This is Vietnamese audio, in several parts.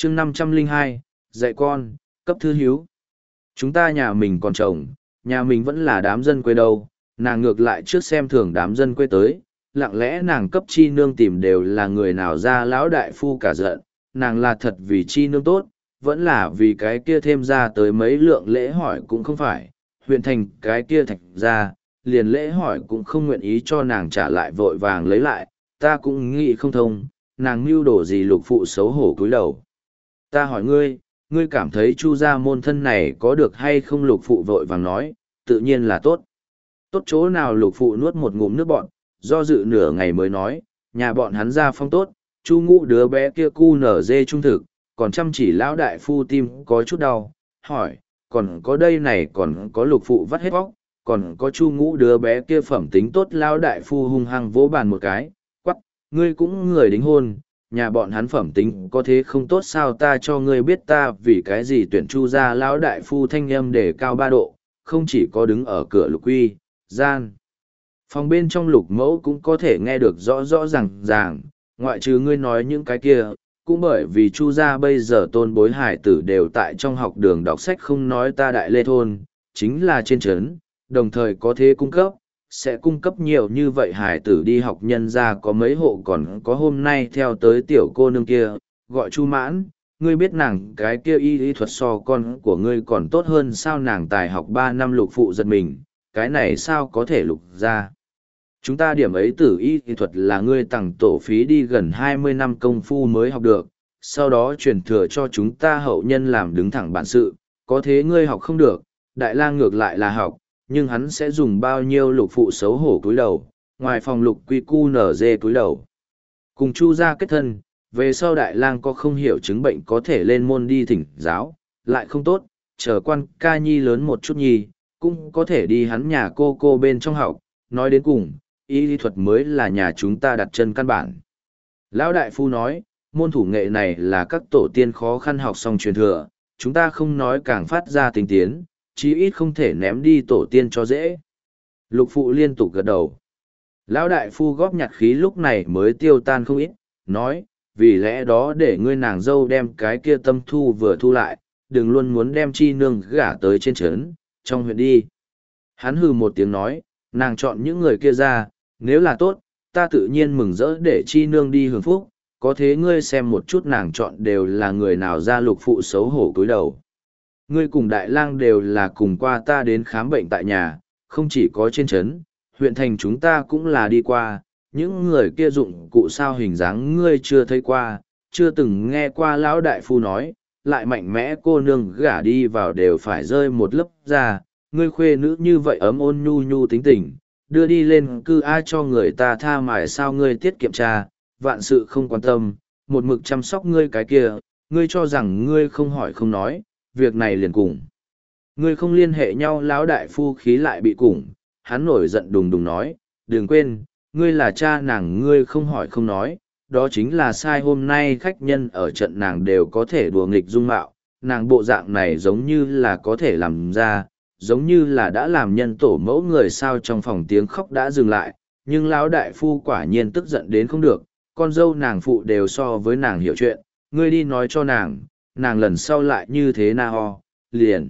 chương 502, dạy con, cấp thư hiếu. Chúng ta nhà mình còn chồng, nhà mình vẫn là đám dân quê đâu, nàng ngược lại trước xem thường đám dân quê tới, lặng lẽ nàng cấp chi nương tìm đều là người nào ra lão đại phu cả giận, nàng là thật vì chi nương tốt, vẫn là vì cái kia thêm ra tới mấy lượng lễ hỏi cũng không phải, huyện thành cái kia thạch ra, liền lễ hỏi cũng không nguyện ý cho nàng trả lại vội vàng lấy lại, ta cũng nghĩ không thông, nàng mưu đồ gì lục phụ xấu hổ cúi đầu. Ta hỏi ngươi, ngươi cảm thấy chu gia môn thân này có được hay không? Lục phụ vội vàng nói, tự nhiên là tốt. Tốt chỗ nào? Lục phụ nuốt một ngụm nước bọn, do dự nửa ngày mới nói, nhà bọn hắn gia phong tốt, chu ngũ đứa bé kia cu nở dê trung thực, còn chăm chỉ lão đại phu tim có chút đau, hỏi, còn có đây này còn có lục phụ vắt hết vóc, còn có chu ngũ đứa bé kia phẩm tính tốt. Lão đại phu hung hăng vỗ bàn một cái, quắc, ngươi cũng người đính hôn, nhà bọn hắn phẩm tính có thế không tốt sao? Ta cho ngươi biết ta vì cái gì tuyển chu ra. Lão đại phu thanh âm để cao 3 độ, không chỉ có đứng ở cửa lục quy, gian. Phòng bên trong lục mẫu cũng có thể nghe được rõ rõ ràng, ngoại trừ ngươi nói những cái kia, cũng bởi vì chu gia bây giờ tôn bối hải tử đều tại trong học đường đọc sách, không nói ta đại lê thôn, chính là trên trấn, đồng thời có thế cung cấp, sẽ cung cấp nhiều như vậy hải tử đi học. Nhân ra có mấy hộ còn có hôm nay theo tới tiểu cô nương kia, gọi chu mãn, ngươi biết nàng cái kia y thuật so con của ngươi còn tốt hơn sao? Nàng tài học 3 năm. Lục phụ giật mình, cái này sao có thể? Lục ra chúng ta điểm ấy tử y thuật là ngươi tặng tổ phí đi gần 20 năm công phu mới học được, sau đó truyền thừa cho chúng ta hậu nhân làm đứng thẳng bản sự, có thế ngươi học không được. Đại lang ngược lại là học, nhưng hắn sẽ dùng bao nhiêu? Lục phụ xấu hổ cúi đầu, ngoài phòng lục quy cu nở dê cúi đầu. Cùng chu gia kết thân, về sau đại lang có không hiểu chứng bệnh có thể lên môn đi thỉnh giáo, lại không tốt, chờ quan ca nhi lớn một chút nhi, cũng có thể đi hắn nhà cô bên trong học. Nói đến cùng, y lý thuật mới là nhà chúng ta đặt chân căn bản. Lão đại phu nói, môn thủ nghệ này là các tổ tiên khó khăn học xong truyền thừa, chúng ta không nói càng phát ra tinh tiến, chí ít không thể ném đi tổ tiên cho dễ. Lục phụ liên tục gật đầu. Lão đại phu góp nhặt khí lúc này mới tiêu tan không ít, nói, vì lẽ đó để ngươi nàng dâu đem cái kia tâm thu vừa thu lại, đừng luôn muốn đem chi nương gả tới trên trấn, trong huyện đi. Hắn hừ một tiếng nói, nàng chọn những người kia ra, nếu là tốt, ta tự nhiên mừng rỡ để chi nương đi hưởng phúc, có thế ngươi xem một chút nàng chọn đều là người nào ra? Lục phụ xấu hổ cúi đầu. Ngươi cùng đại lang đều là cùng qua ta đến khám bệnh tại nhà, không chỉ có trên trấn, huyện thành chúng ta cũng là đi qua, những người kia dụng cụ sao hình dáng ngươi chưa thấy qua, chưa từng nghe qua. Lão đại phu nói, lại mạnh mẽ cô nương gả đi vào đều phải rơi một lớp da, ngươi khuê nữ như vậy ấm ôn nhu nhu tính tình, đưa đi lên cư ai cho người ta tha mài sao? Ngươi tiết kiệm cha, vạn sự không quan tâm, một mực chăm sóc ngươi cái kia, ngươi cho rằng ngươi không hỏi không nói, việc này liền cùng ngươi không liên hệ nhau. Lão đại phu khí lại bị củng, hắn nổi giận đùng đùng nói, đừng quên, ngươi là cha nàng, ngươi không hỏi không nói, đó chính là sai. Hôm nay khách nhân ở trận nàng đều có thể đùa nghịch dung mạo, nàng bộ dạng này giống như là có thể làm ra, giống như là đã làm nhân tổ mẫu người sao? Trong phòng tiếng khóc đã dừng lại, nhưng lão đại phu quả nhiên tức giận đến không được, con dâu nàng phụ đều so với nàng hiểu chuyện, ngươi đi nói cho nàng, nàng lần sau lại như thế nào liền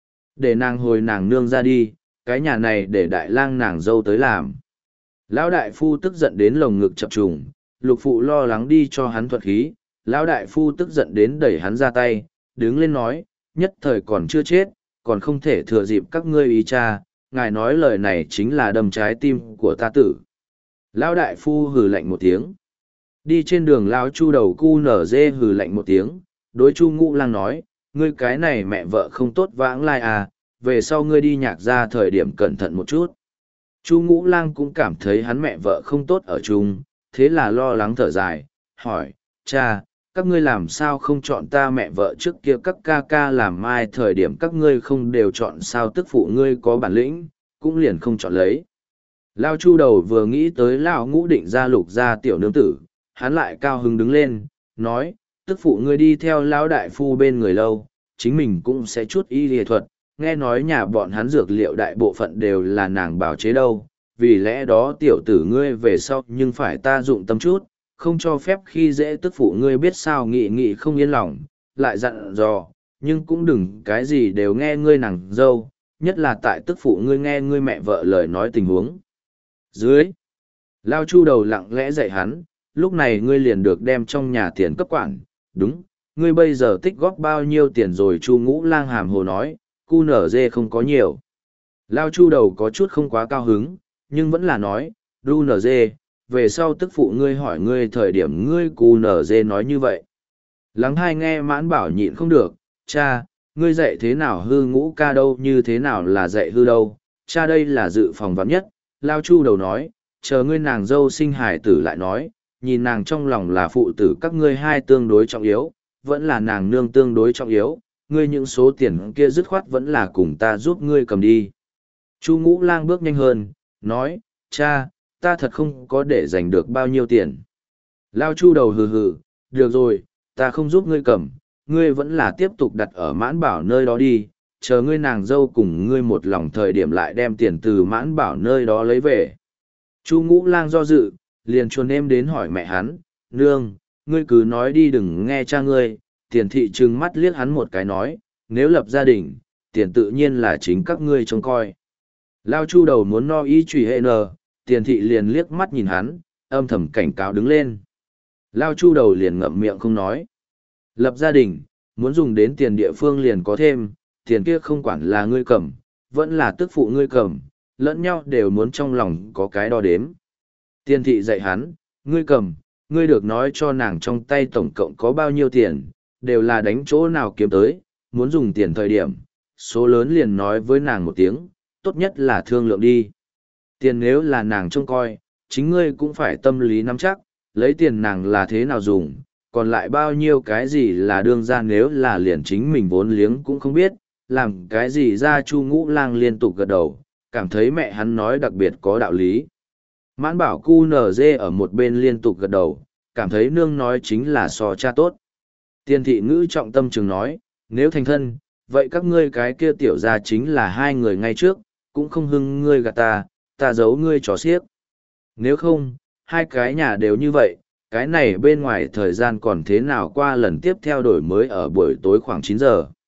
để nàng hồi nàng nương ra đi, cái nhà này để đại lang nàng dâu tới làm. Lão đại phu tức giận đến lồng ngực chập trùng, lục phụ lo lắng đi cho hắn thuật khí, lão đại phu tức giận đến đẩy hắn ra tay, đứng lên nói, nhất thời còn chưa chết, còn không thể thừa dịp các ngươi ý cha, ngài nói lời này chính là đâm trái tim của ta tử. Lão đại phu hừ lạnh một tiếng. Đi trên đường lão chu đầu cu nở dê hừ lạnh một tiếng, đối chu ngũ lang nói, ngươi cái này mẹ vợ không tốt vãng lai à, về sau ngươi đi nhạc ra thời điểm cẩn thận một chút. Chu ngũ lang cũng cảm thấy hắn mẹ vợ không tốt ở chung, thế là lo lắng thở dài, hỏi, cha, các ngươi làm sao không chọn ta mẹ vợ trước kia? Các ca ca làm mai thời điểm các ngươi không đều chọn sao? Tức phụ ngươi có bản lĩnh, cũng liền không chọn lấy. Lao chu đầu vừa nghĩ tới lão ngũ định ra lục ra tiểu nương tử, hắn lại cao hứng đứng lên, nói, tức phụ ngươi đi theo lão đại phu bên người lâu, chính mình cũng sẽ chút y lý thuật, nghe nói nhà bọn hắn dược liệu đại bộ phận đều là nàng bào chế đâu, vì lẽ đó tiểu tử ngươi về sau nhưng phải ta dụng tâm chút, không cho phép khi dễ tức phụ ngươi biết sao? Nghị nghị không yên lòng, lại dặn dò, nhưng cũng đừng cái gì đều nghe ngươi nàng dâu, nhất là tại tức phụ ngươi nghe ngươi mẹ vợ lời nói tình huống. Dưới, Lao Chu đầu lặng lẽ dạy hắn, lúc này ngươi liền được đem trong nhà tiền cấp quản, đúng, ngươi bây giờ tích góp bao nhiêu tiền rồi? Chu Ngũ Lang hàm hồ nói, cu nở dê không có nhiều. Lao Chu đầu có chút không quá cao hứng, nhưng vẫn là nói, đu nở dê, về sau tức phụ ngươi hỏi ngươi thời điểm ngươi cu nở dê nói như vậy. Lắng hai nghe Mãn Bảo nhịn không được, cha, ngươi dạy thế nào hư Ngũ ca đâu, như thế nào là dạy hư đâu, cha đây là dự phòng vắn nhất. Lao Chu đầu nói, chờ ngươi nàng dâu sinh hải tử lại nói, nhìn nàng trong lòng là phụ tử các ngươi hai tương đối trọng yếu, vẫn là nàng nương tương đối trọng yếu, ngươi những số tiền kia dứt khoát vẫn là cùng ta giúp ngươi cầm đi. Chu Ngũ Lang bước nhanh hơn, nói, cha, ta thật không có để dành được bao nhiêu tiền. Lao Chu đầu hừ hừ, được rồi, ta không giúp ngươi cầm, ngươi vẫn là tiếp tục đặt ở Mãn Bảo nơi đó đi, chờ ngươi nàng dâu cùng ngươi một lòng thời điểm lại đem tiền từ Mãn Bảo nơi đó lấy về. Chu Ngũ Lang do dự, liền chuồn em đến hỏi mẹ hắn, nương, ngươi cứ nói đi đừng nghe cha ngươi. Tiền thị trừng mắt liếc hắn một cái nói, nếu lập gia đình, tiền tự nhiên là chính các ngươi trông coi. Lao Chu đầu muốn no ý trùy hệ nờ, tiền thị liền liếc mắt nhìn hắn, âm thầm cảnh cáo đứng lên. Lao Chu đầu liền ngậm miệng không nói. Lập gia đình, muốn dùng đến tiền địa phương liền có thêm, tiền kia không quản là ngươi cầm, vẫn là tức phụ ngươi cầm, lẫn nhau đều muốn trong lòng có cái đo đếm. Tiền thị dạy hắn, ngươi cầm, ngươi được nói cho nàng trong tay tổng cộng có bao nhiêu tiền, đều là đánh chỗ nào kiếm tới, muốn dùng tiền thời điểm, số lớn liền nói với nàng một tiếng, tốt nhất là thương lượng đi. Tiền nếu là nàng trông coi, chính ngươi cũng phải tâm lý nắm chắc, lấy tiền nàng là thế nào dùng, còn lại bao nhiêu cái gì là đương ra, nếu là liền chính mình vốn liếng cũng không biết, làm cái gì ra. Chu Ngũ Lang liên tục gật đầu, cảm thấy mẹ hắn nói đặc biệt có đạo lý. Mãn Bảo cu nở dê ở một bên liên tục gật đầu, cảm thấy nương nói chính là so cha tốt. Tiên thị ngữ trọng tâm trường nói, nếu thành thân, vậy các ngươi cái kia tiểu ra chính là hai người ngay trước, cũng không hưng ngươi gạt ta giấu ngươi trò xiếc. Nếu không, hai cái nhà đều như vậy, cái này bên ngoài thời gian còn thế nào qua lần tiếp theo đổi mới ở buổi tối khoảng 9 giờ.